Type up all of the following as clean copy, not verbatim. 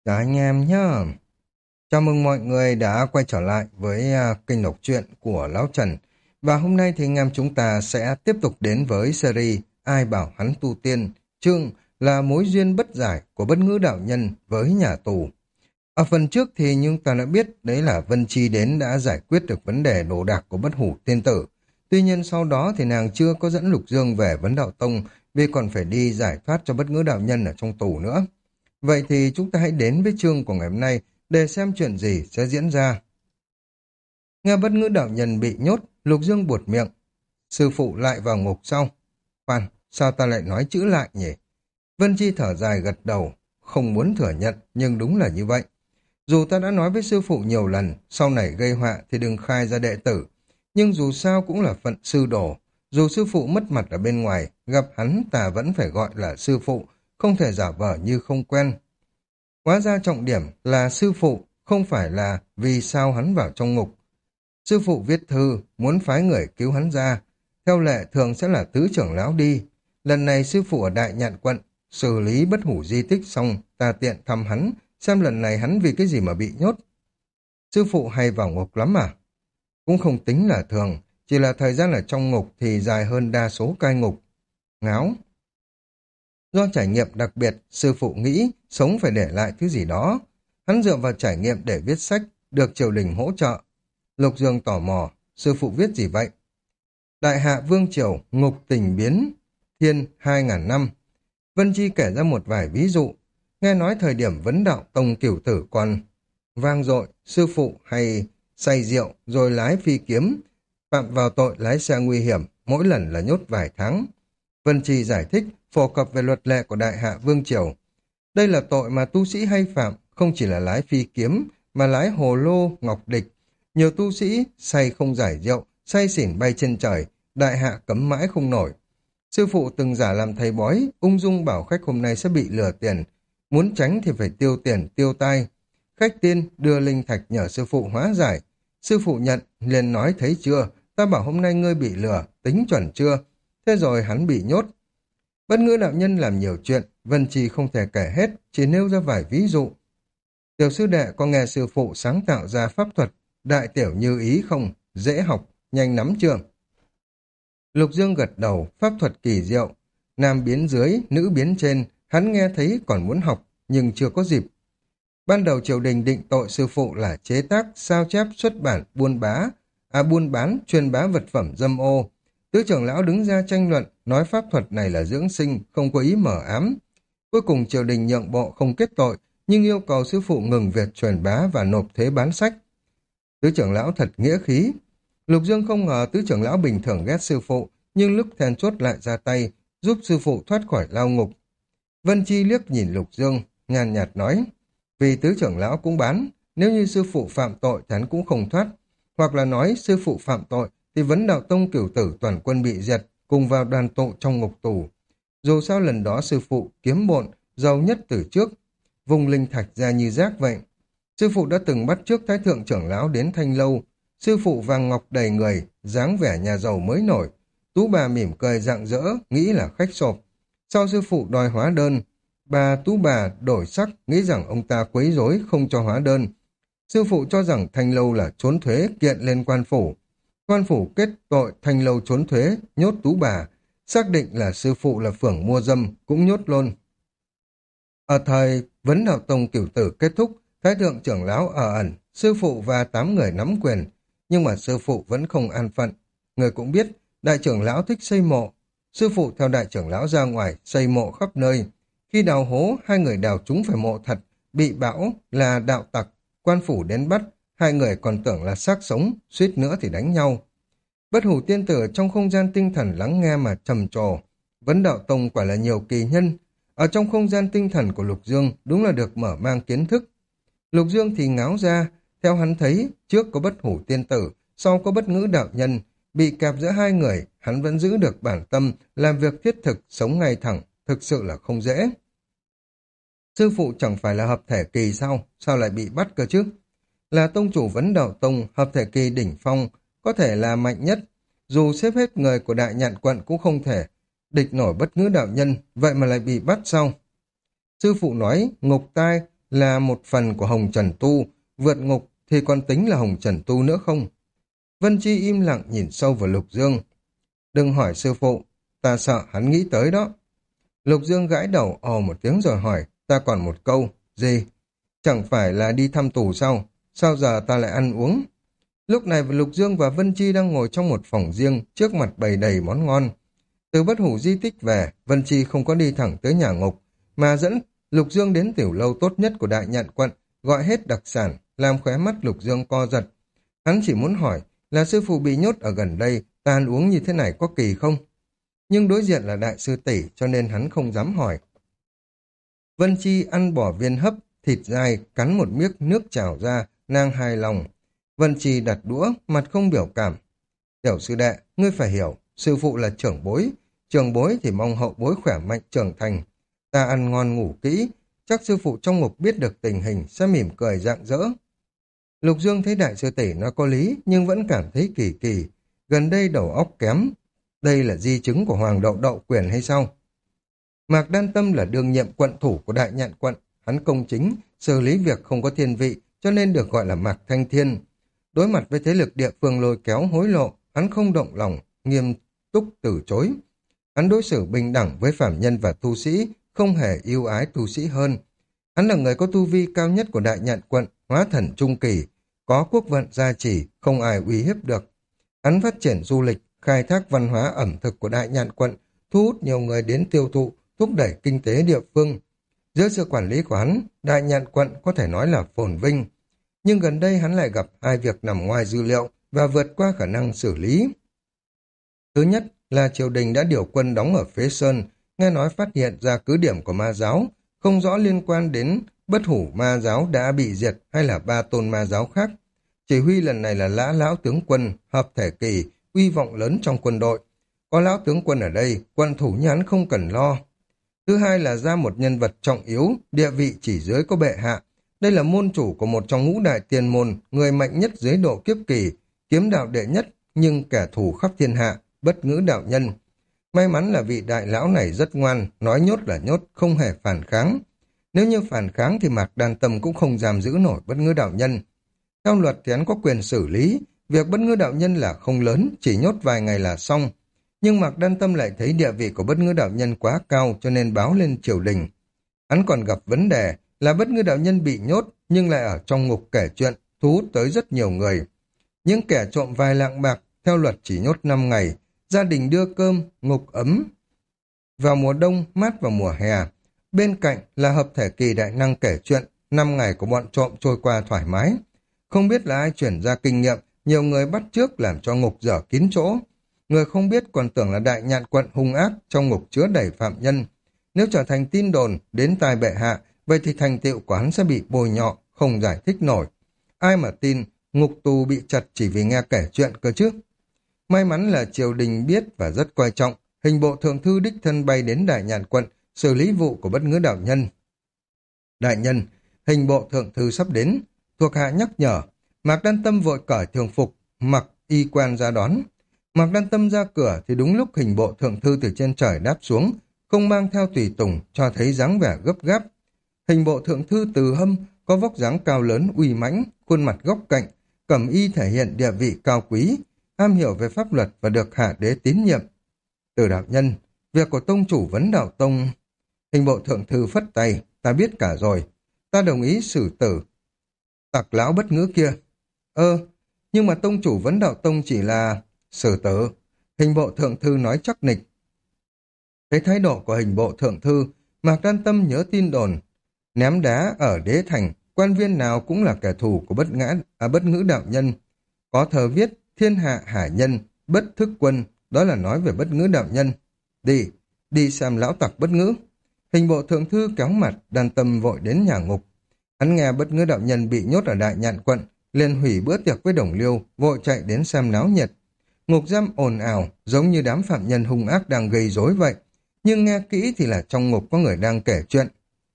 Chào anh em nhá. Chào mừng mọi người đã quay trở lại với kênh đọc truyện của Lão Trần. Và hôm nay thì anh em chúng ta sẽ tiếp tục đến với series Ai bảo hắn tu tiên, chương là mối duyên bất giải của bất ngữ đạo nhân với nhà tù. Ở phần trước thì chúng ta đã biết đấy là Vân Chi đến đã giải quyết được vấn đề đồ đạc của bất hủ tiên tử. Tuy nhiên sau đó thì nàng chưa có dẫn Lục Dương về Vấn Đạo Tông vì còn phải đi giải thoát cho bất ngữ đạo nhân ở trong tù nữa. Vậy thì chúng ta hãy đến với chương của ngày hôm nay để xem chuyện gì sẽ diễn ra. Nghe bất ngữ đạo nhân bị nhốt, Lục Dương buột miệng. Sư phụ lại vào ngục sau. Khoan, sao ta lại nói chữ lại nhỉ? Vân Chi thở dài gật đầu, không muốn thừa nhận, nhưng đúng là như vậy. Dù ta đã nói với sư phụ nhiều lần, sau này gây họa thì đừng khai ra đệ tử. Nhưng dù sao cũng là phận sư đồ. Dù sư phụ mất mặt ở bên ngoài, gặp hắn ta vẫn phải gọi là sư phụ, không thể giả vờ như không quen. Hóa ra trọng điểm là sư phụ, không phải là vì sao hắn vào trong ngục. Sư phụ viết thư, muốn phái người cứu hắn ra. Theo lệ thường sẽ là tứ trưởng lão đi. Lần này sư phụ ở Đại Nhạn quận, xử lý bất hủ di tích xong, ta tiện thăm hắn, xem lần này hắn vì cái gì mà bị nhốt. Sư phụ hay vào ngục lắm à? Cũng không tính là thường, chỉ là thời gian ở trong ngục thì dài hơn đa số cai ngục. Ngáo. Do trải nghiệm đặc biệt, sư phụ nghĩ sống phải để lại thứ gì đó. Hắn dựa vào trải nghiệm để viết sách, được triều đình hỗ trợ. Lục Dương tò mò, sư phụ viết gì vậy? Đại hạ vương triều, ngục tình biến, thiên 2.000 năm. Vân Chi kể ra một vài ví dụ. Nghe nói thời điểm vấn đạo tông cửu tử còn vang dội, sư phụ hay say rượu rồi lái phi kiếm, phạm vào tội lái xe nguy hiểm, mỗi lần là nhốt vài tháng. Vân Chi giải thích, phổ cập về luật lệ của Đại Hạ Vương Triều. Đây là tội mà tu sĩ hay phạm, không chỉ là lái phi kiếm, mà lái hồ lô, ngọc địch. Nhiều tu sĩ say không giải rượu, say xỉn bay trên trời, Đại Hạ cấm mãi không nổi. Sư phụ từng giả làm thầy bói, ung dung bảo khách hôm nay sẽ bị lừa tiền. Muốn tránh thì phải tiêu tiền, tiêu tai. Khách tiên đưa linh thạch nhờ sư phụ hóa giải. Sư phụ nhận, liền nói thấy chưa, ta bảo hôm nay ngươi bị lừa, tính chuẩn chưa? Thế rồi hắn bị nhốt. Bất ngữ đạo nhân làm nhiều chuyện, Vân Trì không thể kể hết, chỉ nêu ra vài ví dụ. Tiểu sư đệ có nghe sư phụ sáng tạo ra pháp thuật, đại tiểu như ý không? Dễ học, nhanh nắm chưa? Lục Dương gật đầu, pháp thuật kỳ diệu. Nam biến dưới, nữ biến trên, hắn nghe thấy còn muốn học, nhưng chưa có dịp. Ban đầu triều đình định tội sư phụ là chế tác, sao chép, xuất bản, buôn bán, truyền bá vật phẩm dâm ô. Tứ trưởng lão đứng ra tranh luận, nói pháp thuật này là dưỡng sinh, không có ý mở ám. Cuối cùng triều đình nhượng bộ không kết tội, nhưng yêu cầu sư phụ ngừng việc truyền bá và nộp thuế bán sách. Tứ trưởng lão thật nghĩa khí. Lục Dương không ngờ tứ trưởng lão bình thường ghét sư phụ, nhưng lúc then chốt lại ra tay, giúp sư phụ thoát khỏi lao ngục. Vân Chi liếc nhìn Lục Dương, nhàn nhạt nói, vì tứ trưởng lão cũng bán, nếu như sư phụ phạm tội thì hắn cũng không thoát, hoặc là nói sư phụ phạm tội thì Vấn Đạo Tông cửu tử toàn quân bị diệt, cùng vào đoàn tụ trong ngục tù. Dù sao lần đó sư phụ kiếm bộn, giàu nhất từ trước, vùng linh thạch ra như rác vậy. Sư phụ đã từng bắt trước thái thượng trưởng lão đến Thanh Lâu, sư phụ vàng ngọc đầy người, dáng vẻ nhà giàu mới nổi. Tú bà mỉm cười rạng rỡ, nghĩ là khách sộp. Sau sư phụ đòi hóa đơn, bà Tú bà đổi sắc, nghĩ rằng ông ta quấy rối không cho hóa đơn. Sư phụ cho rằng Thanh Lâu là trốn thuế, kiện lên quan phủ. Quan phủ kết tội Thanh Lâu trốn thuế, nhốt Tú bà. Xác định là sư phụ là phưởng mua dâm, cũng nhốt luôn. Ở thời Vấn Đạo Tông cửu tử kết thúc, thái thượng trưởng lão ở ẩn, sư phụ và 8 người nắm quyền. Nhưng mà sư phụ vẫn không an phận. Người cũng biết, đại trưởng lão thích xây mộ. Sư phụ theo đại trưởng lão ra ngoài, xây mộ khắp nơi. Khi đào hố, hai người đào trúng phải mộ thật, bị bão là đạo tặc, quan phủ đến bắt, hai người còn tưởng là xác sống, suýt nữa thì đánh nhau. Bất hủ tiên tử trong không gian tinh thần lắng nghe mà trầm trồ. Vấn Đạo Tông quả là nhiều kỳ nhân. Ở trong không gian tinh thần của Lục Dương đúng là được mở mang kiến thức. Lục Dương thì ngáo ra, theo hắn thấy, trước có bất hủ tiên tử, sau có bất ngữ đạo nhân, bị kẹp giữa hai người, hắn vẫn giữ được bản tâm, làm việc thiết thực, sống ngay thẳng, thực sự là không dễ. Sư phụ chẳng phải là hợp thể kỳ sao lại bị bắt cơ chứ? Là tông chủ Vấn Đạo Tông, hợp thể kỳ đỉnh phong, có thể là mạnh nhất, dù xếp hết người của Đại Nhạn quận cũng không thể địch nổi bất ngữ đạo nhân, vậy mà lại bị bắt sao? Sư phụ nói, ngục tai là một phần của Hồng Trần Tu, vượt ngục thì còn tính là Hồng Trần Tu nữa không? Vân Chi im lặng nhìn sâu vào Lục Dương. Đừng hỏi sư phụ, ta sợ hắn nghĩ tới đó. Lục Dương gãi đầu ồ một tiếng rồi hỏi, ta còn một câu, gì? Chẳng phải là đi thăm tù sao? Sao giờ ta lại ăn uống? Lúc này Lục Dương và Vân Chi đang ngồi trong một phòng riêng, trước mặt bày đầy món ngon. Từ Bất Hủ di tích về, Vân Chi không có đi thẳng tới nhà ngục, mà dẫn Lục Dương đến tiểu lâu tốt nhất của Đại Nhạn quận, gọi hết đặc sản, làm khóe mắt Lục Dương co giật. Hắn chỉ muốn hỏi, là sư phụ bị nhốt ở gần đây, ta ăn uống như thế này có kỳ không? Nhưng đối diện là đại sư tỷ cho nên hắn không dám hỏi. Vân Chi ăn bỏ viên hấp, thịt dai, cắn một miếc nước trào ra, nàng hài lòng. Vân Chi đặt đũa, mặt không biểu cảm. Tiểu sư đệ, ngươi phải hiểu, sư phụ là trưởng bối thì mong hậu bối khỏe mạnh trưởng thành. Ta ăn ngon ngủ kỹ, chắc sư phụ trong ngục biết được tình hình sẽ mỉm cười rạng rỡ. Lục Dương thấy đại sư tỷ nói có lý nhưng vẫn cảm thấy kỳ kỳ, gần đây đầu óc kém. Đây là di chứng của Hoàng Đậu Đậu Quyền hay sao? Mạc Đan Tâm là đương nhiệm quận thủ của Đại Nhạn quận, hắn công chính, xử lý việc không có thiên vị cho nên được gọi là Mạc Thanh Thiên. Đối mặt với thế lực địa phương lôi kéo hối lộ, hắn không động lòng, nghiêm túc từ chối. Hắn đối xử bình đẳng với phạm nhân và tu sĩ, không hề ưu ái tu sĩ hơn. Hắn là người có tu vi cao nhất của Đại Nhạn quận, hóa thần trung kỳ, có quốc vận gia trì, không ai uy hiếp được. Hắn phát triển du lịch, khai thác văn hóa ẩm thực của Đại Nhạn quận, thu hút nhiều người đến tiêu thụ, thúc đẩy kinh tế địa phương. Dưới sự quản lý của hắn, Đại Nhạn quận có thể nói là phồn vinh. Nhưng gần đây hắn lại gặp hai việc nằm ngoài dữ liệu và vượt qua khả năng xử lý. Thứ nhất là triều đình đã điều quân đóng ở Phế Sơn, nghe nói phát hiện ra cứ điểm của ma giáo, không rõ liên quan đến Bất Hủ ma giáo đã bị diệt hay là ba tôn ma giáo khác. Chỉ huy lần này là Lã lão tướng quân, hợp thể kỳ, uy vọng lớn trong quân đội. Có lão tướng quân ở đây, quân thủ như hắn không cần lo. Thứ hai là ra một nhân vật trọng yếu, địa vị chỉ dưới có bệ hạ. Đây là môn chủ của một trong ngũ đại tiên môn, người mạnh nhất dưới độ kiếp kỳ, kiếm đạo đệ nhất, nhưng kẻ thù khắp thiên hạ, Bất Ngữ đạo nhân. May mắn là vị đại lão này rất ngoan, nói nhốt là nhốt, không hề phản kháng. Nếu như phản kháng thì Mạc Đan Tâm cũng không dám giữ nổi Bất Ngữ đạo nhân. Theo luật thì hắn có quyền xử lý, việc Bất Ngữ đạo nhân là không lớn, chỉ nhốt vài ngày là xong. Nhưng Mạc Đan Tâm lại thấy địa vị của Bất Ngữ đạo nhân quá cao cho nên báo lên triều đình. Hắn còn gặp vấn đề là Bất Ngữ đạo nhân bị nhốt nhưng lại ở trong ngục kể chuyện, thu hút tới rất nhiều người. Những kẻ trộm vài lạng bạc, theo luật chỉ nhốt 5 ngày, gia đình đưa cơm, ngục ấm vào mùa đông, mát vào mùa hè. Bên cạnh là hợp thể kỳ đại năng kể chuyện, 5 ngày của bọn trộm trôi qua thoải mái. Không biết là ai chuyển ra kinh nghiệm, nhiều người bắt chước làm cho ngục dở kín chỗ. Người không biết còn tưởng là Đại Nhạn quận hung ác, trong ngục chứa đầy phạm nhân. Nếu trở thành tin đồn đến tai bệ hạ, vậy thì thành tựu của hắn sẽ bị bôi nhọ, không giải thích nổi. Ai mà tin ngục tù bị chặt chỉ vì nghe kể chuyện cơ chứ? May mắn là triều đình biết và rất coi trọng, hình bộ thượng thư đích thân bay đến Đại Nhạn quận, xử lý vụ của Bất Ngữ đạo nhân. Đại nhân, hình bộ thượng thư sắp đến, thuộc hạ nhắc nhở. Mạc Đan Tâm vội cởi thường phục, mặc y quan ra đón. Mạc Đan Tâm ra cửa thì đúng lúc hình bộ thượng thư từ trên trời đáp xuống, không mang theo tùy tùng, cho thấy dáng vẻ gấp gáp. Hình bộ thượng thư Từ Hâm có vóc dáng cao lớn uy mãnh, khuôn mặt góc cạnh, cẩm y thể hiện địa vị cao quý, am hiểu về pháp luật và được hạ đế tín nhiệm. Từ đạo nhân, việc của tông chủ Vấn Đạo Tông. Hình bộ thượng thư phất tay, ta biết cả rồi, ta đồng ý xử tử tặc lão Bất Ngữ kia. Nhưng mà tông chủ Vấn Đạo Tông chỉ là xử tử. Hình bộ thượng thư nói chắc nịch. Thấy thái độ của hình bộ thượng thư, Mạc Đan Tâm nhớ tin đồn ném đá ở đế thành, quan viên nào cũng là kẻ thù của Bất Ngữ đạo nhân. Có thờ viết thiên hạ hải nhân, bất thức quân, đó là nói về Bất Ngữ đạo nhân. Đi xem lão tặc Bất Ngữ. Hình bộ thượng thư kéo mặt, Đan Tâm vội đến nhà ngục. Hắn nghe Bất Ngữ đạo nhân bị nhốt ở Đại Nhạn quận, liền hủy bữa tiệc với đồng liêu, vội chạy đến xem náo nhiệt. Ngục giam ồn ào, giống như đám phạm nhân hung ác đang gây rối vậy. Nhưng nghe kỹ thì là trong ngục có người đang kể chuyện.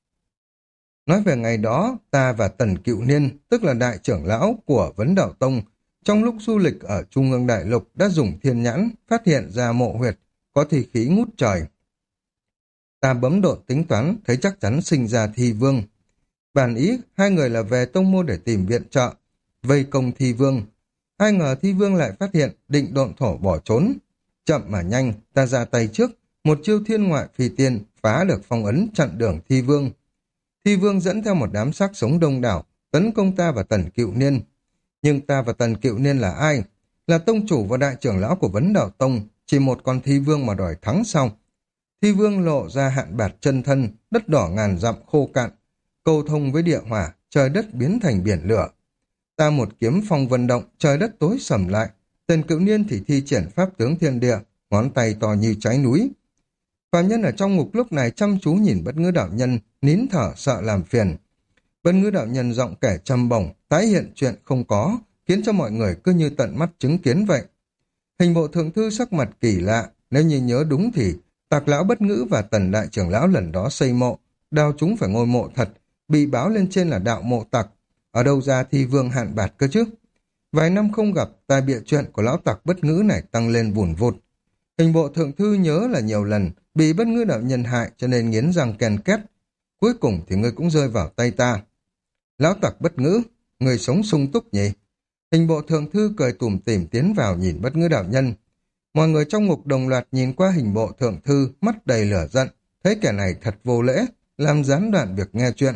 Nói về ngày đó, ta và Tần Cựu Niên, tức là đại trưởng lão của Vấn Đạo Tông, trong lúc du lịch ở Trung ương Đại Lục đã dùng thiên nhãn phát hiện ra mộ huyệt, có thi khí ngút trời. Ta bấm độ tính toán, thấy chắc chắn sinh ra thi vương. Bản ý, hai người là về tông môn để tìm viện trợ, vây công Thi Vương. Ai ngờ Thi Vương lại phát hiện, định độn thổ bỏ trốn. Chậm mà nhanh, ta ra tay trước, một chiêu thiên ngoại phi tiên phá được phong ấn chặn đường Thi Vương. Thi Vương dẫn theo một đám xác sống đông đảo, tấn công ta và Tần Cựu Niên. Nhưng ta và Tần Cựu Niên là ai? Là tông chủ và đại trưởng lão của Vấn Đạo Tông, chỉ một con Thi Vương mà đòi thắng sau. Thi Vương lộ ra hạn bạt chân thân, đất đỏ ngàn dặm khô cạn, câu thông với địa hỏa, trời đất biến thành biển lửa. Ta một kiếm phong vân động, trời đất tối sầm lại. Tần Cựu Niên thì thi triển pháp tướng thiên địa, ngón tay to như trái núi. Phạm nhân ở trong ngục lúc này chăm chú nhìn Bất Ngữ đạo nhân, nín thở sợ làm phiền. Bất Ngữ đạo nhân giọng kể trầm bổng, tái hiện chuyện không có, khiến cho mọi người cứ như tận mắt chứng kiến vậy. Hình bộ thượng thư sắc mặt kỳ lạ, nếu như nhớ đúng thì Tạc lão Bất Ngữ và Tần đại trưởng lão lần đó xây mộ, đào chúng phải ngôi mộ thật, bị báo lên trên là đạo mộ tặc. Ở đâu ra Thi Vương hạn bạt cơ chứ? Vài năm không gặp, tai bịa chuyện của lão tặc Bất Ngữ này tăng lên vùn vụt. Hình bộ thượng thư nhớ là nhiều lần bị Bất Ngữ đạo nhân hại cho nên nghiến răng ken két. Cuối cùng thì ngươi cũng rơi vào tay ta. Lão tặc Bất Ngữ, người sống sung túc nhỉ? Hình bộ thượng thư cười tủm tỉm tiến vào nhìn Bất Ngữ đạo nhân. Mọi người trong ngục đồng loạt nhìn qua hình bộ thượng thư, mắt đầy lửa giận, thấy kẻ này thật vô lễ, làm gián đoạn việc nghe chuyện.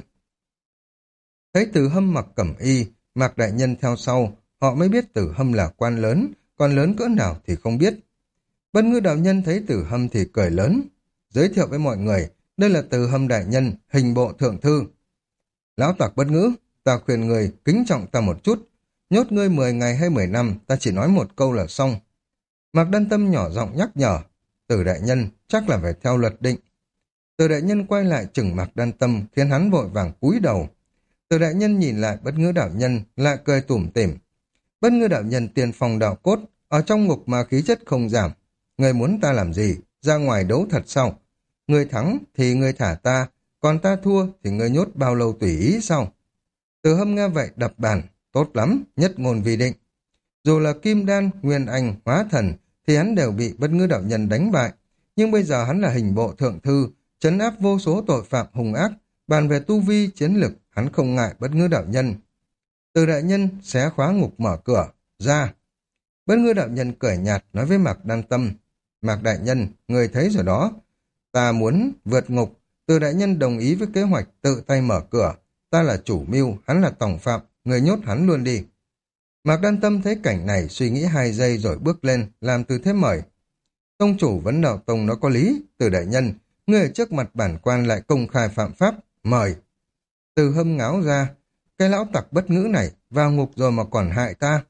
Thấy Từ Hâm mặc cẩm y, Mạc đại nhân theo sau, họ mới biết Từ Hâm là quan lớn, còn lớn cỡ nào thì không biết. Bất Ngữ đạo nhân thấy Từ Hâm thì cười lớn, giới thiệu với mọi người, đây là Từ Hâm đại nhân, hình bộ thượng thư. Lão tặc Bất Ngữ, ta khuyên người kính trọng ta một chút, nhốt ngươi 10 ngày hay 10 năm, ta chỉ nói một câu là xong. Mạc Đan Tâm nhỏ giọng nhắc nhở, Từ đại nhân chắc là phải theo luật định. Từ đại nhân quay lại chừng Mạc Đan Tâm khiến hắn vội vàng cúi đầu. Từ đại nhân nhìn lại Bất Ngữ đạo nhân lại cười tủm tỉm. Bất Ngữ đạo nhân tiền phòng đạo cốt, ở trong ngục mà khí chất không giảm. Người muốn ta làm gì? Ra ngoài đấu thật sao? Người thắng thì người thả ta, còn ta thua thì người nhốt bao lâu tùy ý sao? Từ Hâm nghe vậy đập bàn, tốt lắm, nhất ngôn vi định. Dù là Kim Đan, Nguyên Anh, Hóa Thần thì hắn đều bị Bất Ngữ đạo nhân đánh bại. Nhưng bây giờ hắn là hình bộ thượng thư, trấn áp vô số tội phạm hung ác, bàn về tu vi, chiến lực, hắn không ngại Bất Ngữ đạo nhân. Từ đại nhân xé khóa ngục mở cửa, ra. Bất Ngữ đạo nhân cười nhạt nói với Mạc Đan Tâm, Mạc đại nhân, người thấy rồi đó. Ta muốn vượt ngục, Từ đại nhân đồng ý với kế hoạch tự tay mở cửa. Ta là chủ mưu, hắn là tòng phạm, người nhốt hắn luôn đi. Mạc Đan Tâm thấy cảnh này suy nghĩ 2 giây rồi bước lên, làm tư thế mời. Tông chủ Vấn Đạo Tông nó có lý, Từ đại nhân, ngươi ở trước mặt bản quan lại công khai phạm pháp, mời. Từ Hâm ngáo ra, cái lão tặc Bất Ngữ này vào ngục rồi mà còn hại ta.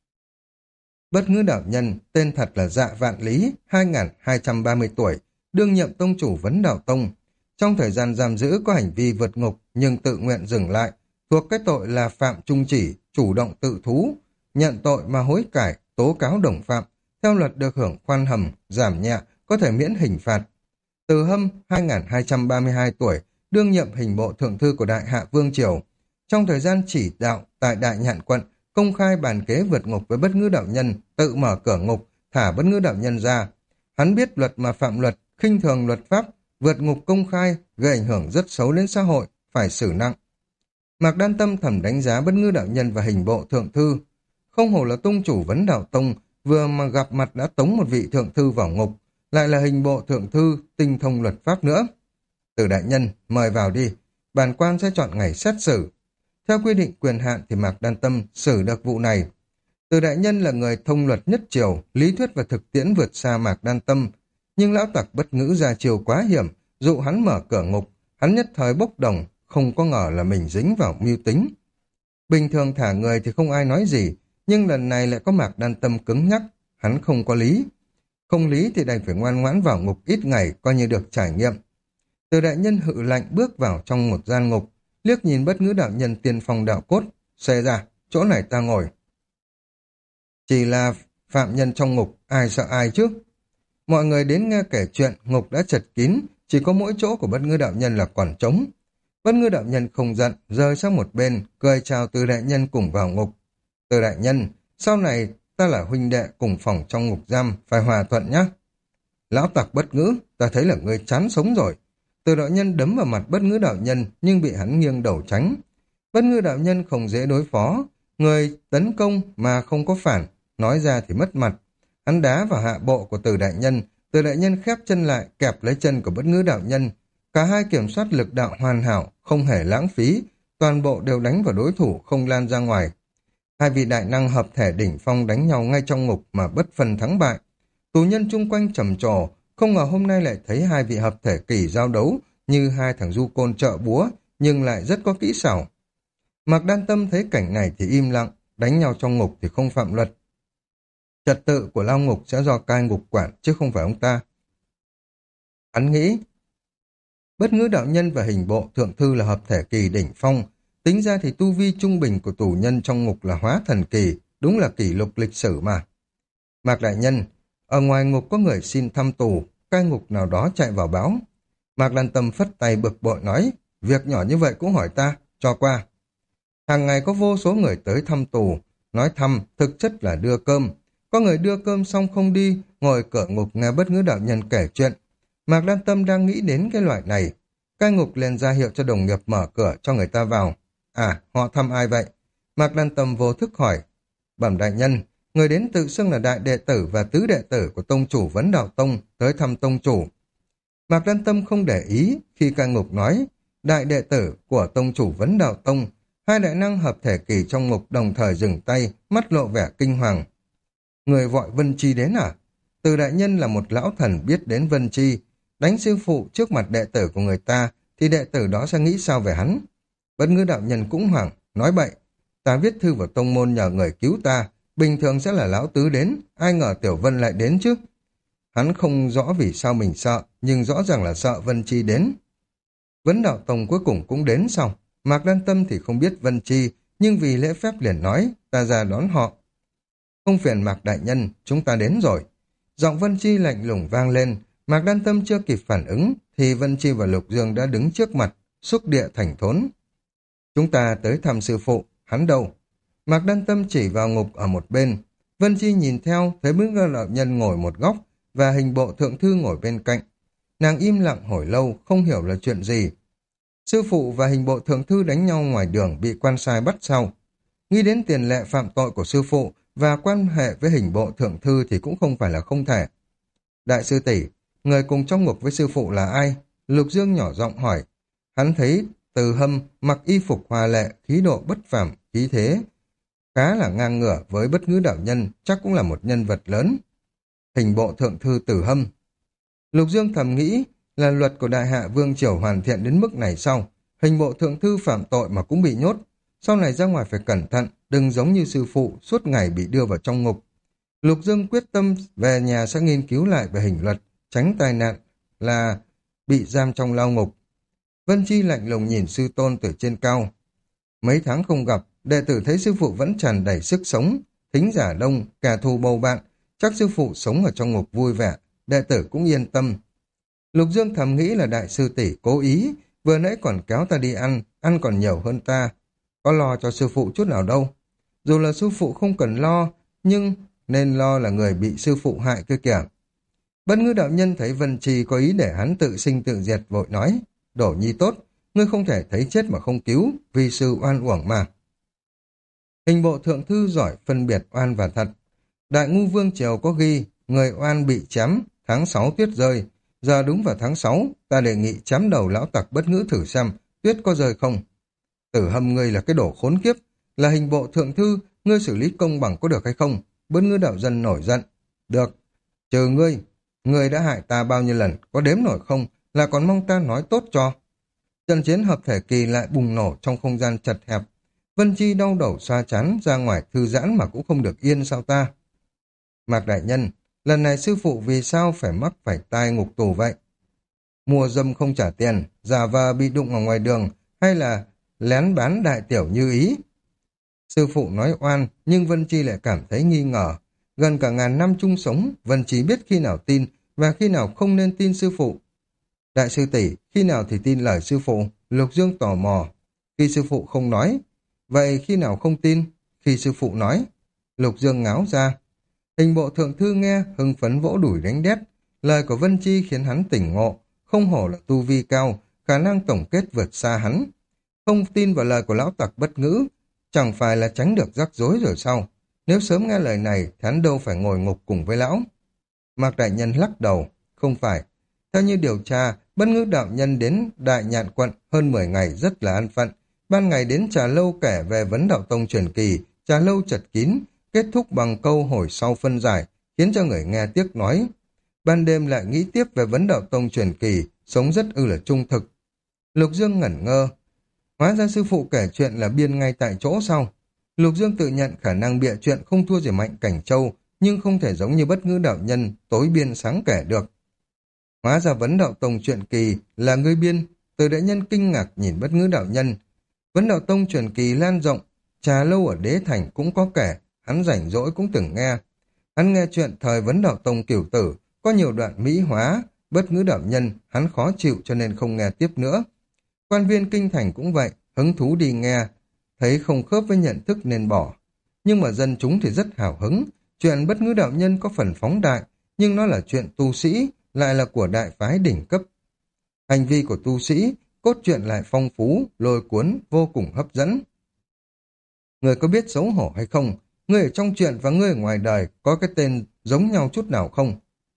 Bất Ngữ đạo nhân, tên thật là Dạ Vạn Lý, 2230 tuổi, đương nhiệm tông chủ Vấn Đạo Tông. Trong thời gian giam giữ có hành vi vượt ngục nhưng tự nguyện dừng lại, thuộc cái tội là phạm trung chỉ, chủ động tự thú, nhận tội mà hối cải, tố cáo đồng phạm, theo luật được hưởng khoan hầm, giảm nhẹ, có thể miễn hình phạt. Từ Hâm, 2232 tuổi, đương nhiệm hình bộ thượng thư của Đại Hạ Vương Triều. Trong thời gian chỉ đạo tại Đại Nhạn quận, công khai bàn kế vượt ngục với Bất Ngữ đạo nhân, tự mở cửa ngục, thả Bất Ngữ đạo nhân ra. Hắn biết luật mà phạm luật, khinh thường luật pháp, vượt ngục công khai, gây ảnh hưởng rất xấu đến xã hội, phải xử nặng. Mạc Đan Tâm thầm đánh giá Bất Ngữ đạo nhân và hình bộ thượng thư. Không hổ là tông chủ Vấn Đạo Tông, vừa mà gặp mặt đã tống một vị thượng thư vào ngục, lại là hình bộ thượng thư, tinh thông luật pháp nữa. Từ đại nhân, mời vào đi, bản quan sẽ chọn ngày xét xử. Theo quy định quyền hạn thì Mạc Đan Tâm xử được vụ này. Từ đại nhân là người thông luật nhất triều, lý thuyết và thực tiễn vượt xa Mạc Đan Tâm, nhưng lão tặc Bất Ngữ ra chiều quá hiểm, dụ hắn mở cửa ngục, hắn nhất thời bốc đồng, không có ngờ là mình dính vào mưu tính. Bình thường thả người thì không ai nói gì, nhưng lần này lại có Mạc Đan Tâm cứng nhắc, hắn không có lý. Không lý thì đành phải ngoan ngoãn vào ngục ít ngày, coi như được trải nghiệm. Từ đại nhân hự lạnh bước vào trong một gian ngục, liếc nhìn Bất Ngữ đạo nhân tiên phong đạo cốt, xê ra, chỗ này ta ngồi. Chỉ là phạm nhân trong ngục, ai sợ ai chứ? Mọi người đến nghe kể chuyện, ngục đã chật kín, chỉ có mỗi chỗ của Bất Ngữ đạo nhân là còn trống. Bất Ngữ đạo nhân không giận, rời sang một bên, cười chào Từ đại nhân cùng vào ngục. Từ đại nhân, sau này ta là huynh đệ cùng phòng trong ngục giam, phải hòa thuận nhé. Lão tặc Bất Ngữ, ta thấy là ngươi chán sống rồi. Từ đạo nhân đấm vào mặt Bất Ngữ đạo nhân nhưng bị hắn nghiêng đầu tránh. Bất Ngữ đạo nhân không dễ đối phó, người tấn công mà không có phản, nói ra thì mất mặt. Hắn đá vào hạ bộ của Từ đại nhân khép chân lại kẹp lấy chân của Bất Ngữ đạo nhân. Cả hai kiểm soát lực đạo hoàn hảo, không hề lãng phí, toàn bộ đều đánh vào đối thủ không lan ra ngoài. Hai vị đại năng hợp thể đỉnh phong đánh nhau ngay trong ngục mà bất phân thắng bại. Tù nhân chung quanh trầm trồ, không ngờ hôm nay lại thấy hai vị hợp thể kỳ giao đấu như hai thằng du côn trợ búa, nhưng lại rất có kỹ xảo. Mạc Đan Tâm thấy cảnh này thì im lặng, đánh nhau trong ngục thì không phạm luật. Trật tự của lao ngục sẽ do cai ngục quản chứ không phải ông ta. Hắn nghĩ, Bất Ngữ đạo nhân và hình bộ thượng thư là hợp thể kỳ đỉnh phong, tính ra thì tu vi trung bình của tù nhân trong ngục là hóa thần kỳ, đúng là kỷ lục lịch sử mà. Mạc đại nhân, ở ngoài ngục có người xin thăm tù, cai ngục nào đó chạy vào báo. Mạc Lan Tâm phất tay bực bội nói, việc nhỏ như vậy cũng hỏi ta, cho qua. Hàng ngày có vô số người tới thăm tù, nói thăm thực chất là đưa cơm. Có người đưa cơm xong không đi, ngồi cửa ngục nghe Bất Ngữ đạo nhân kể chuyện. Mạc Lan Tâm đang nghĩ đến cái loại này. Cai ngục liền ra hiệu cho đồng nghiệp mở cửa cho người ta vào. À, họ thăm ai vậy? Mạc Lan Tâm vô thức hỏi. Bẩm đại nhân, người đến tự xưng là đại đệ tử và tứ đệ tử của tông chủ Vấn Đạo Tông tới thăm tông chủ. Mạc Lan Tâm không để ý khi cai ngục nói đại đệ tử của tông chủ Vấn Đạo Tông. Hai đại năng hợp thể kỳ trong ngục đồng thời dừng tay, mắt lộ vẻ kinh hoàng. Người gọi Vân Chi đến à? Từ đại nhân là một lão thần biết đến Vân Chi, đánh sư phụ trước mặt đệ tử của người ta thì đệ tử đó sẽ nghĩ sao về hắn. Bất Ngữ đạo nhân cũng hoảng, nói bậy. Ta viết thư vào tông môn nhờ người cứu ta, bình thường sẽ là lão tứ đến, ai ngờ Tiểu Vân lại đến chứ. Hắn không rõ vì sao mình sợ, nhưng rõ ràng là sợ Vân Chi đến. Vấn Đạo Tông cuối cùng cũng đến xong. Mạc Lan Tâm thì không biết Vân Chi, nhưng vì lễ phép liền nói, ta ra đón họ. Không phiền Mạc đại nhân, chúng ta đến rồi. Giọng Vân Chi lạnh lùng vang lên, Mạc Lan Tâm chưa kịp phản ứng, thì Vân Chi và Lục Dương đã đứng trước mặt, xúc địa thành thốn. Chúng ta tới thăm sư phụ, hắn đâu? Mạc Lan Tâm chỉ vào ngục ở một bên. Vân Chi nhìn theo, thấy Bất Ngữ đạo nhân ngồi một góc, và hình bộ thượng thư ngồi bên cạnh. Nàng im lặng hồi lâu, không hiểu là chuyện gì. Sư phụ và hình bộ thượng thư đánh nhau ngoài đường bị quan sai bắt sau. Nghĩ đến tiền lệ phạm tội của sư phụ và quan hệ với hình bộ thượng thư thì cũng không phải là không thể. Đại sư tỷ, người cùng trong ngục với sư phụ là ai? Lục Dương nhỏ giọng hỏi. Hắn thấy Từ Hâm mặc y phục hoa lệ, khí độ bất phàm, khí thế khá là ngang ngửa với Bất Ngữ đạo nhân, chắc cũng là một nhân vật lớn. Hình bộ thượng thư Từ Hâm. Lục Dương thầm nghĩ là luật của Đại Hạ Vương Triều hoàn thiện đến mức này sau. Hình bộ thượng thư phạm tội mà cũng bị nhốt. Sau này ra ngoài phải cẩn thận, đừng giống như sư phụ suốt ngày bị đưa vào trong ngục. Lục Dương quyết tâm về nhà sẽ nghiên cứu lại về hình luật, tránh tai nạn là bị giam trong lao ngục. Vân Chi lạnh lùng nhìn sư tôn từ trên cao. Mấy tháng không gặp, đệ tử thấy sư phụ vẫn tràn đầy sức sống, thính giả đông, kẻ thù bầu bạn, chắc sư phụ sống ở trong ngục vui vẻ, đệ tử cũng yên tâm. Lục Dương thầm nghĩ là đại sư tỷ cố ý, vừa nãy còn kéo ta đi ăn, ăn còn nhiều hơn ta. Có lo cho sư phụ chút nào đâu. Dù là sư phụ không cần lo, nhưng nên lo là người bị sư phụ hại kia kìa. Bất Ngữ đạo nhân thấy Vân Chi có ý để hắn tự sinh tự diệt vội nói, Đổ Nhi tốt, ngươi không thể thấy chết mà không cứu, vì sư oan uổng mà. Hình bộ thượng thư giỏi phân biệt oan và thật. Đại Ngu Vương Triều có ghi, người oan bị chém, tháng 6 tuyết rơi. Giờ đúng vào tháng 6, ta đề nghị chém đầu lão tặc Bất Ngữ thử xem, tuyết có rơi không. Tử Hâm ngươi là cái đồ khốn kiếp, là hình bộ thượng thư, ngươi xử lý công bằng có được hay không? Bất Ngữ đạo dân nổi giận. Được, trừ ngươi đã hại ta bao nhiêu lần, có đếm nổi không, là còn mong ta nói tốt cho. Trận chiến hợp thể kỳ lại bùng nổ trong không gian chật hẹp. Vân Chi đau đầu xoa chán, ra ngoài thư giãn mà cũng không được yên sao ta. Mạc đại nhân, lần này sư phụ vì sao phải mắc phải tai ngục tù vậy? Mua dâm không trả tiền, giả vờ bị đụng ở ngoài đường, hay là lén bán đại tiểu như ý? Sư phụ nói oan, nhưng Vân Chi lại cảm thấy nghi ngờ. Gần cả ngàn năm chung sống, Vân Chi biết khi nào tin và khi nào không nên tin sư phụ. Đại sư tỷ, khi nào thì tin lời sư phụ? Lục Dương tò mò. Khi sư phụ không nói. Vậy khi nào không tin? Khi sư phụ nói. Lục Dương ngáo ra. Hình bộ thượng thư nghe, hưng phấn vỗ đùi đánh đét. Lời của Vân Chi khiến hắn tỉnh ngộ, không hổ là tu vi cao, khả năng tổng kết vượt xa hắn. Không tin vào lời của lão tặc Bất Ngữ, chẳng phải là tránh được rắc rối rồi sao? Nếu sớm nghe lời này, thì hắn đâu phải ngồi ngục cùng với lão. Mạc Đại Nhân lắc đầu, không phải. Theo như điều tra, Bất Ngữ đạo nhân đến Đại Nhạn quận hơn 10 ngày rất là an phận. Ban ngày đến trà lâu kể về vấn đạo tông truyền kỳ, trà lâu chật kín, kết thúc bằng câu hồi sau phân giải, khiến cho người nghe tiếc nói. Ban đêm lại nghĩ tiếp về vấn đạo tông truyền kỳ, sống rất là trung thực. Lục Dương ngẩn ngơ. Hóa ra sư phụ kể chuyện là biên ngay tại chỗ sao? Lục Dương tự nhận khả năng bịa chuyện không thua gì Mạnh Cảnh Châu, nhưng không thể giống như Bất Ngữ đạo nhân tối biên sáng kể được. Hóa ra vấn đạo tông truyền kỳ là người biên. Từ đại nhân kinh ngạc nhìn Bất Ngữ đạo nhân. Vấn đạo tông truyền kỳ lan rộng, trà lâu ở Đế Thành cũng có kể, hắn rảnh rỗi cũng từng nghe. Hắn nghe chuyện thời vấn đạo tông cửu tử, có nhiều đoạn mỹ hóa, Bất Ngữ đạo nhân, hắn khó chịu cho nên không nghe tiếp nữa. Quan viên kinh thành cũng vậy, hứng thú đi nghe, thấy không khớp với nhận thức nên bỏ. Nhưng mà dân chúng thì rất hào hứng, chuyện Bất Ngữ đạo nhân có phần phóng đại, nhưng nó là chuyện tu sĩ, lại là của đại phái đỉnh cấp. Hành vi của tu sĩ, cốt truyện lại phong phú, lôi cuốn, vô cùng hấp dẫn. Người có biết xấu hổ hay không? Người ở trong truyện và người ở ngoài đời có cái tên giống nhau chút nào không?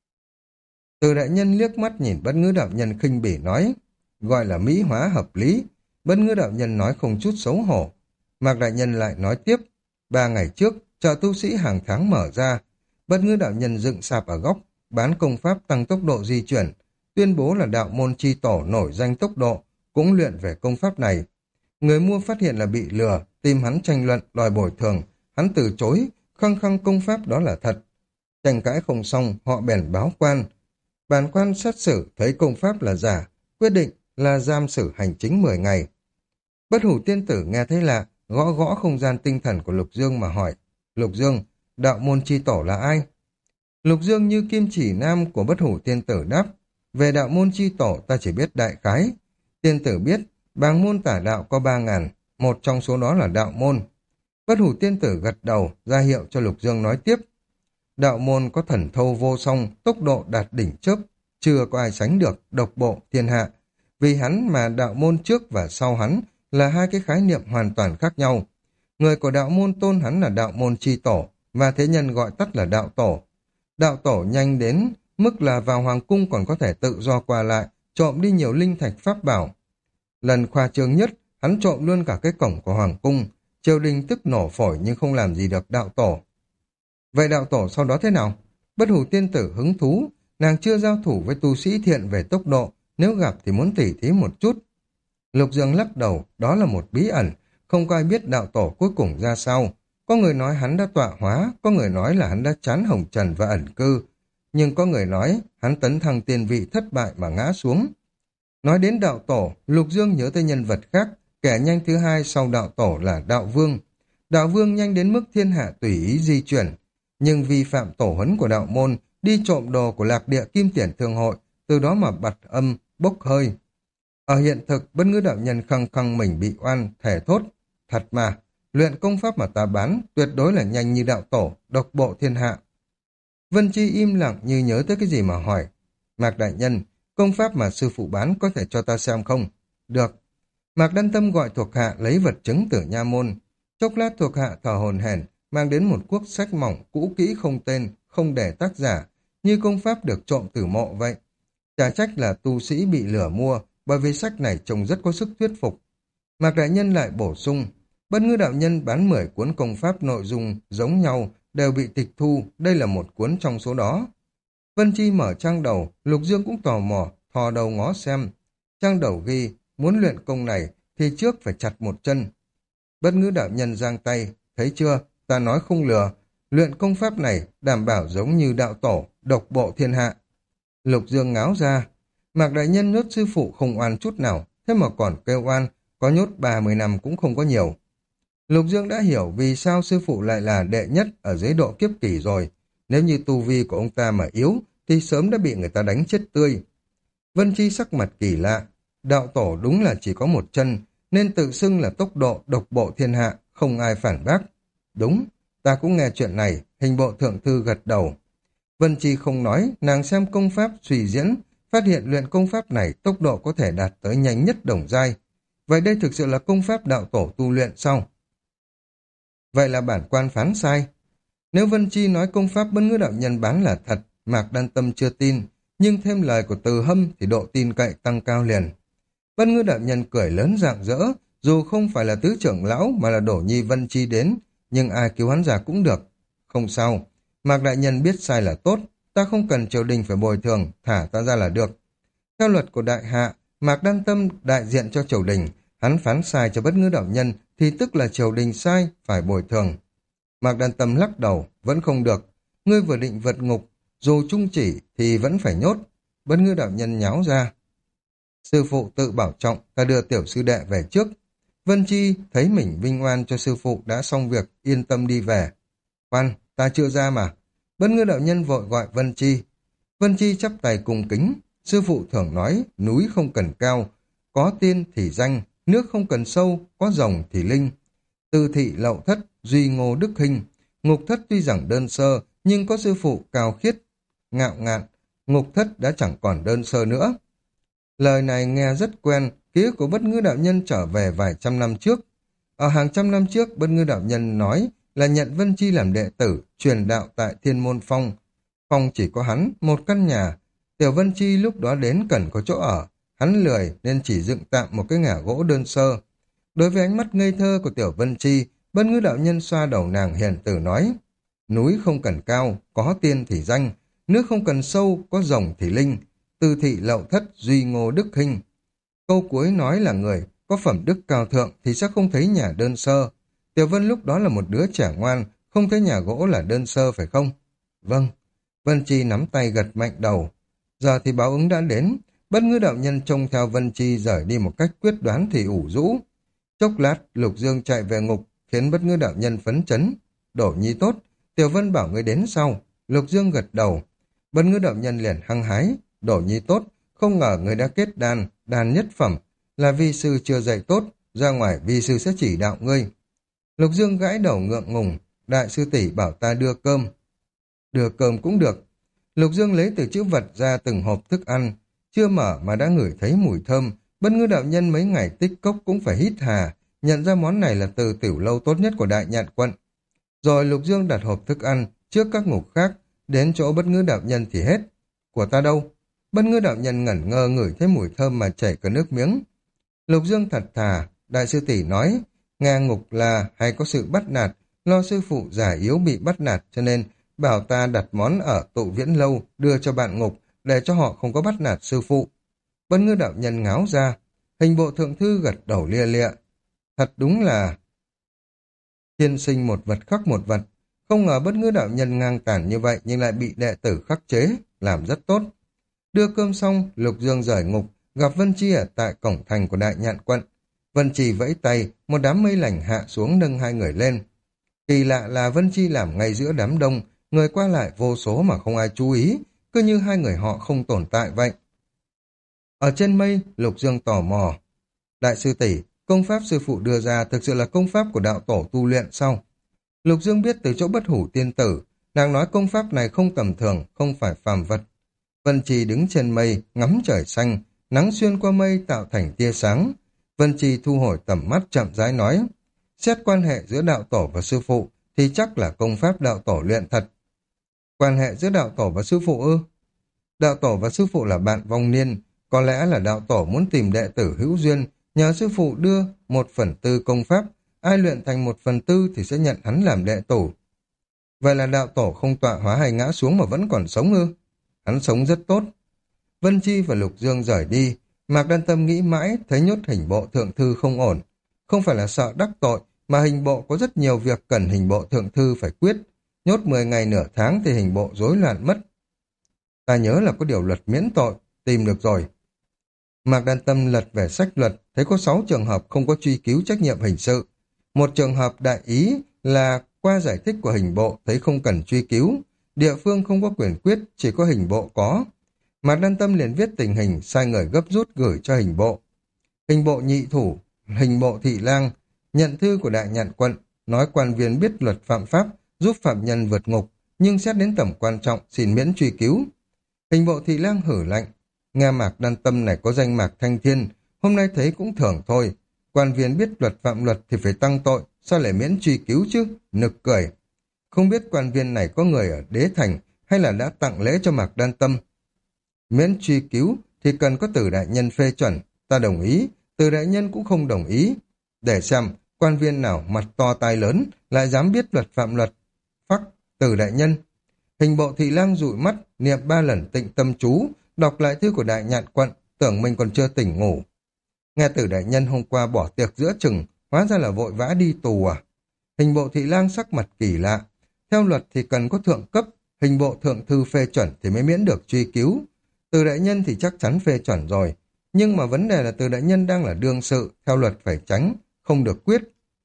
Từ đại nhân liếc mắt nhìn Bất Ngữ đạo nhân khinh bỉ nói, gọi là mỹ hóa hợp lý. Bất Ngữ đạo nhân nói không chút xấu hổ. Mạc đại nhân lại nói tiếp, 3 ngày trước, chợ tu sĩ hàng tháng mở ra. Bất Ngữ đạo nhân dựng sạp ở góc, bán công pháp tăng tốc độ di chuyển, tuyên bố là đạo môn chi tổ nổi danh tốc độ, cũng luyện về công pháp này. Người mua phát hiện là bị lừa, tìm hắn tranh luận, đòi bồi thường. Hắn từ chối, khăng khăng công pháp đó là thật. Tranh cãi không xong, họ bèn báo quan. Bản quan xét xử thấy công pháp là giả, quyết định là giam xử hành chính 10 ngày. Bất Hủ tiên tử nghe thấy lạ, gõ gõ không gian tinh thần của Lục Dương mà hỏi. Lục Dương, đạo môn chi tổ là ai? Lục Dương như kim chỉ nam của Bất Hủ tiên tử đáp. Về đạo môn chi tổ ta chỉ biết đại khái. Tiên tử biết, bàng môn tả đạo có 3.000, một trong số đó là đạo môn. Bất Hủ tiên tử gật đầu, ra hiệu cho Lục Dương nói tiếp. Đạo môn có thần thâu vô song, tốc độ đạt đỉnh chớp, chưa có ai sánh được, độc bộ thiên hạ. Vì hắn mà đạo môn trước và sau hắn là hai cái khái niệm hoàn toàn khác nhau. Người của đạo môn tôn hắn là đạo môn chi tổ, và thế nhân gọi tắt là đạo tổ. Đạo tổ nhanh đến mức là vào hoàng cung còn có thể tự do qua lại, trộm đi nhiều linh thạch pháp bảo. Lần khoa trương nhất, hắn trộm luôn cả cái cổng của hoàng cung. Triều đình tức nổ phổi nhưng không làm gì được đạo tổ. Vậy đạo tổ sau đó thế nào? Bất Hủ tiên tử hứng thú, nàng chưa giao thủ với tu sĩ thiện về tốc độ, nếu gặp thì muốn tỉ thí một chút. Lục Dương lắc đầu, đó là một bí ẩn, không có ai biết đạo tổ cuối cùng ra sao. Có người nói hắn đã tọa hóa, có người nói là hắn đã chán hồng trần và ẩn cư, nhưng có người nói hắn tấn thăng tiên vị thất bại mà ngã xuống. Nói đến đạo tổ, Lục Dương nhớ tới nhân vật khác, kẻ nhanh thứ hai sau đạo tổ là đạo vương. Đạo vương nhanh đến mức thiên hạ tùy ý di chuyển, nhưng vi phạm tổ huấn của đạo môn, đi trộm đồ của lạc địa kim tiền thương hội, từ đó mà bật âm, bốc hơi. Ở hiện thực, Bất Ngữ đạo nhân khăng khăng mình bị oan, thể thốt. Thật mà, luyện công pháp mà ta bán, tuyệt đối là nhanh như đạo tổ, độc bộ thiên hạ. Vân Chi im lặng như nhớ tới cái gì mà hỏi. Mạc đại nhân, công pháp mà sư phụ bán có thể cho ta xem không? Được. Mạc Đan Tâm gọi thuộc hạ lấy vật chứng từ nha môn. Chốc lát thuộc hạ thở hổn hển mang đến một cuốc sách mỏng, cũ kỹ không tên, không để tác giả, như công pháp được trộm từ mộ vậy. Chả trách là tu sĩ bị lửa mua, bởi vì sách này trông rất có sức thuyết phục. Mạc đại nhân lại bổ sung, Bất Ngữ đạo nhân bán 10 cuốn công pháp nội dung giống nhau, đều bị tịch thu, đây là một cuốn trong số đó. Vân Chi mở trang đầu, Lục Dương cũng tò mò, thò đầu ngó xem. Trang đầu ghi, muốn luyện công này thì trước phải chặt một chân. Bất Ngữ đạo nhân giang tay, thấy chưa, ta nói không lừa, luyện công pháp này đảm bảo giống như đạo tổ, độc bộ thiên hạ. Lục Dương ngáo ra, Mạc đại nhân nhốt sư phụ không oan chút nào, thế mà còn kêu oan, có nhốt 30 năm cũng không có nhiều. Lục Dương đã hiểu vì sao sư phụ lại là đệ nhất ở dưới độ kiếp kỳ rồi. Nếu như tu vi của ông ta mà yếu, thì sớm đã bị người ta đánh chết tươi. Vân Chi sắc mặt kỳ lạ, đạo tổ đúng là chỉ có một chân, nên tự xưng là tốc độ độc bộ thiên hạ, không ai phản bác. Đúng, ta cũng nghe chuyện này, hình bộ thượng thư gật đầu. Vân Chi không nói, nàng xem công pháp suy diễn, phát hiện luyện công pháp này tốc độ có thể đạt tới nhanh nhất đồng giai. Vậy đây thực sự là công pháp đạo tổ tu luyện sao? Vậy là bản quan phán sai. Nếu Vân Chi nói công pháp Bất Ngữ đạo nhân bán là thật, Mạc Đan Tâm chưa tin, nhưng thêm lời của Từ Hâm thì độ tin cậy tăng cao liền. Bất Ngữ đạo nhân cười lớn rạng rỡ, dù không phải là tứ trưởng lão mà là Đổ Nhi Vân Chi đến, nhưng ai cứu hắn ra cũng được. Không sao, Mạc đại nhân biết sai là tốt, ta không cần triều đình phải bồi thường, thả ta ra là được. Theo luật của đại hạ, Mạc Đan Tâm đại diện cho triều đình, hắn phán sai cho Bất Ngữ đạo nhân thì tức là triều đình sai, phải bồi thường. Mạc Đan Tâm lắc đầu, vẫn không được. Ngươi vừa định vượt ngục, dù trung chỉ thì vẫn phải nhốt. Bất Ngữ đạo nhân nháo ra. Sư phụ tự bảo trọng, ta đưa tiểu sư đệ về trước. Vân Chi thấy mình vinh oan cho sư phụ đã xong việc, yên tâm đi về. Khoan, ta chưa ra mà. Bất Ngữ đạo nhân vội gọi Vân Chi. Vân Chi chắp tay cung kính. Sư phụ thường nói, núi không cần cao, có tiên thì danh, nước không cần sâu, có rồng thì linh. Tư thị lậu thất, duy ngô đức hình. Ngục thất tuy rằng đơn sơ, nhưng có sư phụ cao khiết, ngạo ngạn. Ngục thất đã chẳng còn đơn sơ nữa. Lời này nghe rất quen, ký ức của Bất Ngữ đạo nhân trở về vài trăm năm trước. Ở hàng trăm năm trước, Bất Ngữ đạo nhân nói là nhận Vân Chi làm đệ tử, truyền đạo tại Thiên Môn Phong. Phong chỉ có hắn, một căn nhà. Tiểu Vân Chi lúc đó đến cần có chỗ ở. Hắn lười nên chỉ dựng tạm một cái ngả gỗ đơn sơ. Đối với ánh mắt ngây thơ của Tiểu Vân Chi, Bất Ngữ đạo nhân xoa đầu nàng hiền từ nói, núi không cần cao, có tiên thì danh, nước không cần sâu, có rồng thì linh, tư thị lậu thất, duy ngô đức hình. Câu cuối nói là người có phẩm đức cao thượng thì sẽ không thấy nhà đơn sơ. Tiểu Vân lúc đó là một đứa trẻ ngoan, không thấy nhà gỗ là đơn sơ phải không? Vâng. Vân Chi nắm tay gật mạnh đầu. Giờ thì báo ứng đã đến. Bất Ngữ đạo nhân trông theo Vân Chi rời đi một cách quyết đoán thì ủ rũ. Chốc lát, Lục Dương chạy về ngục, khiến Bất Ngữ đạo nhân phấn chấn. Đổ Nhi tốt, Tiểu Vân bảo người đến sau. Lục Dương gật đầu. Bất Ngữ đạo nhân liền hăng hái. Đổ Nhi tốt, không ngờ người đã kết đan, đan nhất phẩm. Là vi sư chưa dạy tốt, ra ngoài vi sư sẽ chỉ đạo ngươi. Lục Dương gãi đầu ngượng ngùng. Đại sư tỷ bảo ta đưa cơm. Đưa cơm cũng được. Lục Dương lấy từ chữ vật ra từng hộp thức ăn. Chưa mở mà đã ngửi thấy mùi thơm. Bất Ngữ đạo nhân mấy ngày tích cốc cũng phải hít hà, nhận ra món này là từ tiểu lâu tốt nhất của Đại Nhạn quận. Rồi Lục Dương đặt hộp thức ăn trước các ngục khác, đến chỗ Bất Ngữ đạo nhân thì hết. Của ta đâu? Bất Ngữ đạo nhân ngẩn ngơ ngửi thấy mùi thơm mà chảy cả nước miếng. Lục Dương thật thà, đại sư tỷ nói, nghe ngục là hay có sự bắt nạt, lo sư phụ già yếu bị bắt nạt cho nên bảo ta đặt món ở Tụ Viễn lâu đưa cho bạn ngục để cho họ không có bắt nạt sư phụ. Bất Ngữ đạo nhân ngáo ra, hình bộ thượng thư gật đầu lia lịa. Thật đúng là thiên sinh một vật khắc một vật. Không ngờ Bất Ngữ đạo nhân ngang tàn như vậy nhưng lại bị đệ tử khắc chế, làm rất tốt. Đưa cơm xong, Lục Dương rời ngục, gặp Vân Chi ở tại cổng thành của Đại Nhạn quận. Vân Chi vẫy tay, một đám mây lành hạ xuống nâng hai người lên. Kỳ lạ là Vân Chi làm ngay giữa đám đông, người qua lại vô số mà không ai chú ý, cứ như hai người họ không tồn tại vậy. Ở trên mây, Lục Dương tò mò. Đại sư tỷ, công pháp sư phụ đưa ra thực sự là công pháp của đạo tổ tu luyện sao? Lục Dương biết từ chỗ Bất Hủ tiên tử, nàng nói công pháp này không tầm thường, không phải phàm vật. Vân Chi đứng trên mây, ngắm trời xanh, nắng xuyên qua mây tạo thành tia sáng. Vân Chi thu hồi tầm mắt chậm rãi nói, xét quan hệ giữa đạo tổ và sư phụ thì chắc là công pháp đạo tổ luyện thật. Quan hệ giữa đạo tổ và sư phụ ư? Đạo tổ và sư phụ là bạn vong niên, có lẽ là đạo tổ muốn tìm đệ tử hữu duyên, nhờ sư phụ đưa 1/4 công pháp, ai luyện thành 1/4 thì sẽ nhận hắn làm đệ tử. Vậy là đạo tổ không tọa hóa hay ngã xuống mà vẫn còn sống ư? Hắn sống rất tốt. Vân Chi và Lục Dương rời đi, Mạc Đan Tâm nghĩ mãi thấy nhốt hình bộ thượng thư không ổn. Không phải là sợ đắc tội, mà hình bộ có rất nhiều việc cần hình bộ thượng thư phải quyết. Nhốt 10 ngày nửa tháng thì hình bộ rối loạn mất. Ta nhớ là có điều luật miễn tội, tìm được rồi. Mạc Đan Tâm lật về sách luật, thấy có 6 trường hợp không có truy cứu trách nhiệm hình sự. Một trường hợp đại ý là qua giải thích của hình bộ thấy không cần truy cứu, địa phương không có quyền quyết, chỉ có hình bộ có. Mạc Đan Tâm liền viết tình hình, sai người gấp rút gửi cho hình bộ. Hình bộ nhị thủ, hình bộ thị lang, nhận thư của Đại Nhạn quận, nói quan viên biết luật phạm pháp, giúp phạm nhân vượt ngục, nhưng xét đến tầm quan trọng xin miễn truy cứu. Hình bộ thị lang hử lạnh, Nghe Mạc Đan Tâm này có danh Mạc Thanh Thiên, hôm nay thấy cũng thường thôi. Quan viên biết luật phạm luật thì phải tăng tội, sao lại miễn truy cứu chứ? Nực cười. Không biết quan viên này có người ở Đế Thành hay là đã tặng lễ cho Mạc Đan Tâm. Miễn truy cứu thì cần có Từ đại nhân phê chuẩn, ta đồng ý, Từ đại nhân cũng không đồng ý. Để xem, quan viên nào mặt to tai lớn lại dám biết luật phạm luật. Phắc, Từ đại nhân. Hình bộ thị lang dụi mắt, niệm 3 lần tịnh tâm chú, đọc lại thư của đại nhạn quận, tưởng mình còn chưa tỉnh ngủ. Nghe Từ đại nhân hôm qua bỏ tiệc giữa chừng, hóa ra là vội vã đi tù à? Hình bộ thị lang sắc mặt kỳ lạ. Theo luật thì cần có thượng cấp, hình bộ thượng thư phê chuẩn thì mới miễn được truy cứu. Từ đại nhân thì chắc chắn phê chuẩn rồi. Nhưng mà vấn đề là Từ đại nhân đang là đương sự, theo luật phải tránh, không được quyết.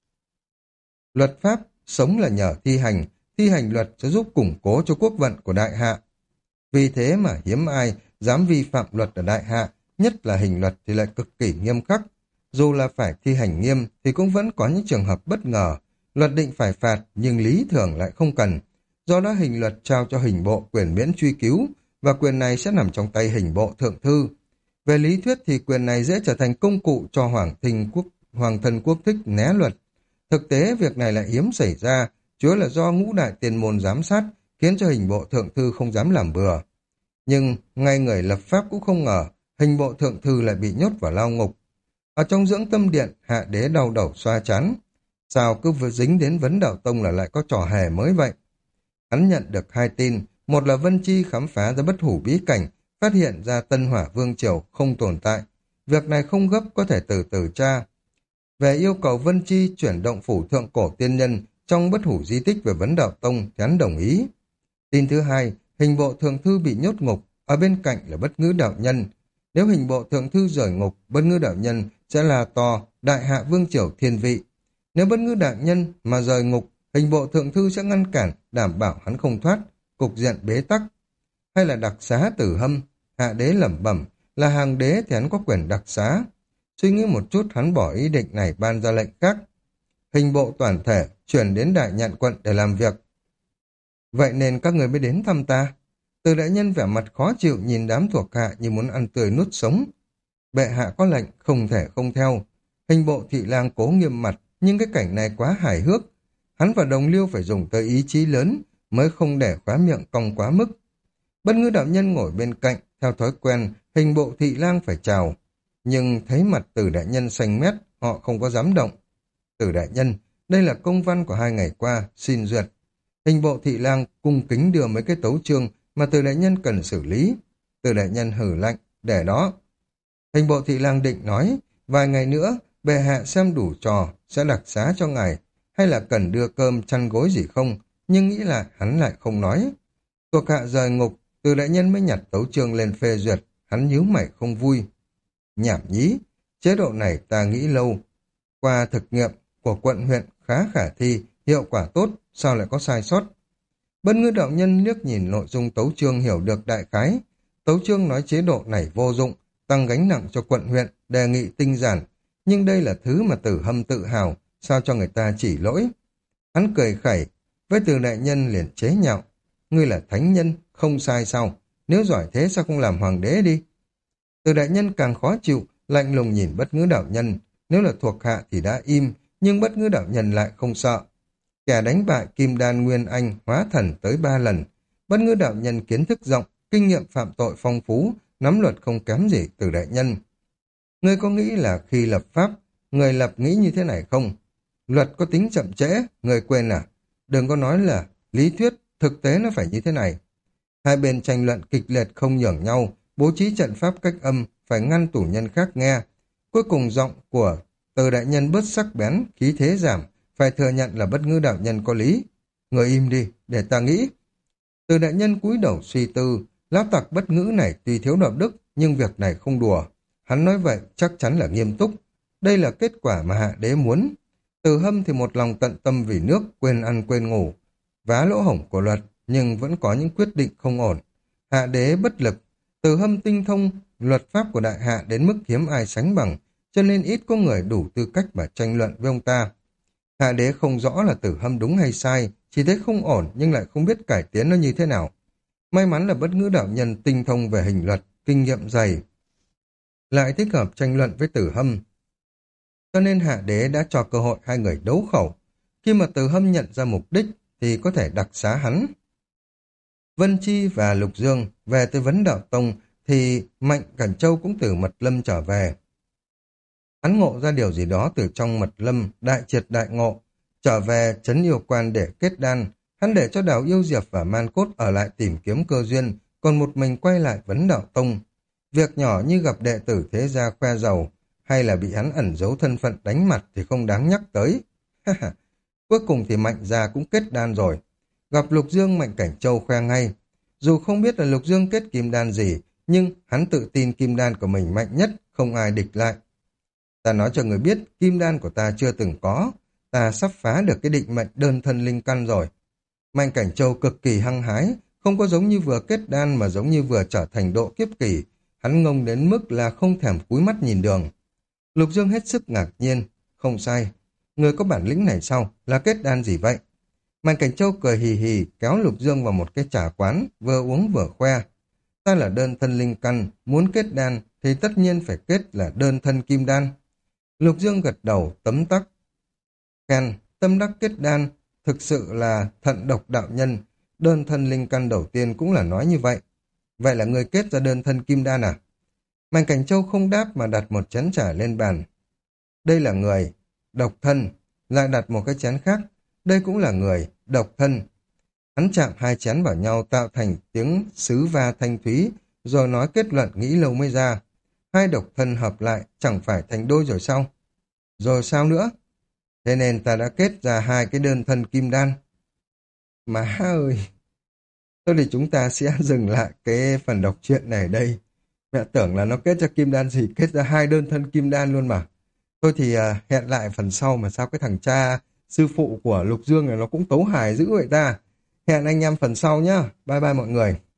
Luật pháp, sống là nhờ thi hành luật sẽ giúp củng cố cho quốc vận của đại hạ. Vì thế mà hiếm ai dám vi phạm luật ở đại hạ, nhất là hình luật thì lại cực kỳ nghiêm khắc. Dù là phải thi hành nghiêm thì cũng vẫn có những trường hợp bất ngờ. Luật định phải phạt nhưng lý thường lại không cần. Do đó hình luật trao cho hình bộ quyền miễn truy cứu và quyền này sẽ nằm trong tay hình bộ thượng thư. Về lý thuyết thì quyền này dễ trở thành công cụ cho hoàng thân quốc thích né luật. Thực tế việc này lại hiếm xảy ra, chủ là do ngũ đại tiền môn giám sát khiến cho hình bộ thượng thư không dám làm bừa. Nhưng ngay người lập pháp cũng không ngờ hình bộ thượng thư lại bị nhốt vào lao ngục. Ở trong dưỡng tâm điện, Hạ đế đau đầu xoa chán. Sao cứ vừa dính đến vấn đạo tông là lại có trò hề mới vậy? Hắn nhận được 2 tin, một là Vân Chi khám phá ra bất hủ bí cảnh, phát hiện ra Tân Hỏa Vương Triều không tồn tại. Việc này không gấp, có thể từ từ tra. Về yêu cầu Vân Chi chuyển động phủ thượng cổ tiên nhân trong bất hủ di tích về vấn đạo tông thì hắn đồng ý. Tin thứ 2, hình bộ thượng thư bị nhốt ngục, ở bên cạnh là bất ngữ đạo nhân. Nếu hình bộ thượng thư rời ngục, bất ngữ đạo nhân sẽ là to đại hạ vương triều thiên vị. Nếu bất ngữ đạo nhân mà rời ngục, hình bộ thượng thư sẽ ngăn cản, đảm bảo hắn không thoát, cục diện bế tắc. Hay là đặc xá Tử Hâm, Hạ đế lẩm bẩm, là hàng đế thì hắn có quyền đặc xá. Suy nghĩ một chút hắn bỏ ý định này, ban ra lệnh khác. Hình bộ toàn thể chuyển đến đại nhạn quận để làm việc. Vậy nên các người mới đến thăm ta. Từ đại nhân vẻ mặt khó chịu nhìn đám thuộc hạ như muốn ăn tươi nuốt sống. Bệ hạ có lệnh, không thể không theo. Hình bộ thị lang cố nghiêm mặt, nhưng cái cảnh này quá hài hước. Hắn và đồng liêu phải dùng tới ý chí lớn mới không để khóa miệng cong quá mức. Bất ngữ đạo nhân ngồi bên cạnh, theo thói quen, hình bộ thị lang phải chào. Nhưng thấy mặt Từ đại nhân xanh mét, họ không có dám động. Từ đại nhân, đây là công văn của 2 ngày qua, xin duyệt. Hình bộ thị lang cung kính đưa mấy cái tấu chương mà Từ đại nhân cần xử lý. Từ đại nhân hử lạnh, để đó. Hình bộ thị lang định nói, vài ngày nữa, bệ hạ xem đủ trò, sẽ đặc xá cho ngài, hay là cần đưa cơm chăn gối gì không, nhưng nghĩ là hắn lại không nói. Thuộc hạ rời ngục, Từ đại nhân mới nhặt tấu chương lên phê duyệt, hắn nhíu mày không vui. Nhảm nhí, chế độ này ta nghĩ lâu. Qua thực nghiệm của quận huyện khá khả thi, hiệu quả tốt, sao lại có sai sót? Bất ngữ đạo nhân liếc nhìn nội dung tấu chương hiểu được đại khái. Tấu chương nói chế độ này vô dụng, tăng gánh nặng cho quận huyện, đề nghị tinh giản. Nhưng đây là thứ mà Tử Hâm tự hào, sao cho người ta chỉ lỗi? Hắn cười khẩy, với Từ đại nhân liền chế nhạo. Ngươi là thánh nhân, không sai sao? Nếu giỏi thế sao không làm hoàng đế đi? Từ đại nhân càng khó chịu, lạnh lùng nhìn bất ngữ đạo nhân. Nếu là thuộc hạ thì đã im, nhưng bất ngữ đạo nhân lại không sợ. Kẻ đánh bại Kim Đan Nguyên Anh hóa thần tới 3 lần. Bất ngữ đạo nhân kiến thức rộng, kinh nghiệm phạm tội phong phú, nắm luật không kém gì Từ đại nhân. Ngươi có nghĩ là khi lập pháp, người lập nghĩ như thế này không? Luật có tính chậm trễ, người quên à? Đừng có nói là lý thuyết, thực tế nó phải như thế này. Hai bên tranh luận kịch liệt không nhường nhau, bố trí trận pháp cách âm, phải ngăn tù nhân khác nghe. Cuối cùng giọng của Từ đại nhân bớt sắc bén, khí thế giảm, phải thừa nhận là bất ngữ đạo nhân có lý. Người im đi, để ta nghĩ. Từ đại nhân cúi đầu suy tư, lão tặc bất ngữ này tuy thiếu đạo đức, nhưng việc này không đùa. Hắn nói vậy chắc chắn là nghiêm túc. Đây là kết quả mà hạ đế muốn. Từ Hâm thì một lòng tận tâm vì nước, quên ăn quên ngủ. Vá lỗ hổng của luật, nhưng vẫn có những quyết định không ổn. Hạ đế bất lực. Từ Hâm tinh thông luật pháp của đại hạ đến mức hiếm ai sánh bằng, cho nên ít có người đủ tư cách mà tranh luận với ông ta. Hạ đế không rõ là Từ Hâm đúng hay sai, chỉ thấy không ổn nhưng lại không biết cải tiến nó như thế nào. May mắn là bất ngữ đạo nhân tinh thông về hình luật, kinh nghiệm dày, lại thích hợp tranh luận với Tử Hâm. Cho nên Hạ Đế đã cho cơ hội hai người đấu khẩu. Khi mà Tử Hâm nhận ra mục đích thì có thể đặc xá hắn. Vân Chi và Lục Dương về tới Vấn Đạo Tông thì Mạnh Cẩn Châu cũng từ Mật Lâm trở về. Hắn ngộ ra điều gì đó từ trong Mật Lâm, đại triệt đại ngộ. Trở về trấn yêu quan để kết đan, hắn để cho Đào Yêu Diệp và Man Cốt ở lại tìm kiếm cơ duyên, còn một mình quay lại Vấn Đạo Tông. Việc nhỏ như gặp đệ tử thế gia khoe giàu, hay là bị hắn ẩn giấu thân phận đánh mặt thì không đáng nhắc tới. Cuối cùng thì Mạnh gia cũng kết đan rồi. Gặp Lục Dương, Mạnh Cảnh Châu khoe ngay. Dù không biết là Lục Dương kết kim đan gì, nhưng hắn tự tin kim đan của mình mạnh nhất, không ai địch lại. Ta nói cho người biết, kim đan của ta chưa từng có. Ta sắp phá được cái định mệnh đơn thân linh căn rồi. Mạnh Cảnh Châu cực kỳ hăng hái, không có giống như vừa kết đan mà giống như vừa trở thành độ kiếp kỳ. Hắn ngông đến mức là không thèm cúi mắt nhìn đường. Lục Dương hết sức ngạc nhiên. Không sai. Người có bản lĩnh này sao? Là kết đan gì vậy? Mạnh Cảnh Châu cười hì hì kéo Lục Dương vào một cái trà quán, vừa uống vừa khoe. Ta là đơn thân linh căn, muốn kết đan thì tất nhiên phải kết là đơn thân kim đan. Lục Dương gật đầu tấm tắc. Khen, tâm đắc kết đan, thực sự là thận độc đạo nhân. Đơn thân linh căn đầu tiên cũng là nói như vậy. Vậy là người kết ra đơn thân kim đan à? Mạnh Cảnh Châu không đáp mà đặt một chén trà lên bàn. Đây là người, độc thân, lại đặt một cái chén khác. Đây cũng là người, độc thân. Hắn chạm hai chén vào nhau tạo thành tiếng sứ va thanh thúy, rồi nói kết luận nghĩ lâu mới ra. Hai độc thân hợp lại chẳng phải thành đôi rồi sao? Rồi sao nữa? Thế nên ta đã kết ra hai cái đơn thân kim đan. Má ơi! Thôi thì chúng ta sẽ dừng lại cái phần đọc truyện này ở đây. Mẹ tưởng là nó kết ra kim đan gì, kết ra hai đơn thân kim đan luôn mà. Thôi thì hẹn lại phần sau mà sao cái thằng cha sư phụ của Lục Dương này nó cũng tấu hài dữ vậy ta. Hẹn anh em phần sau nhá. Bye bye mọi người.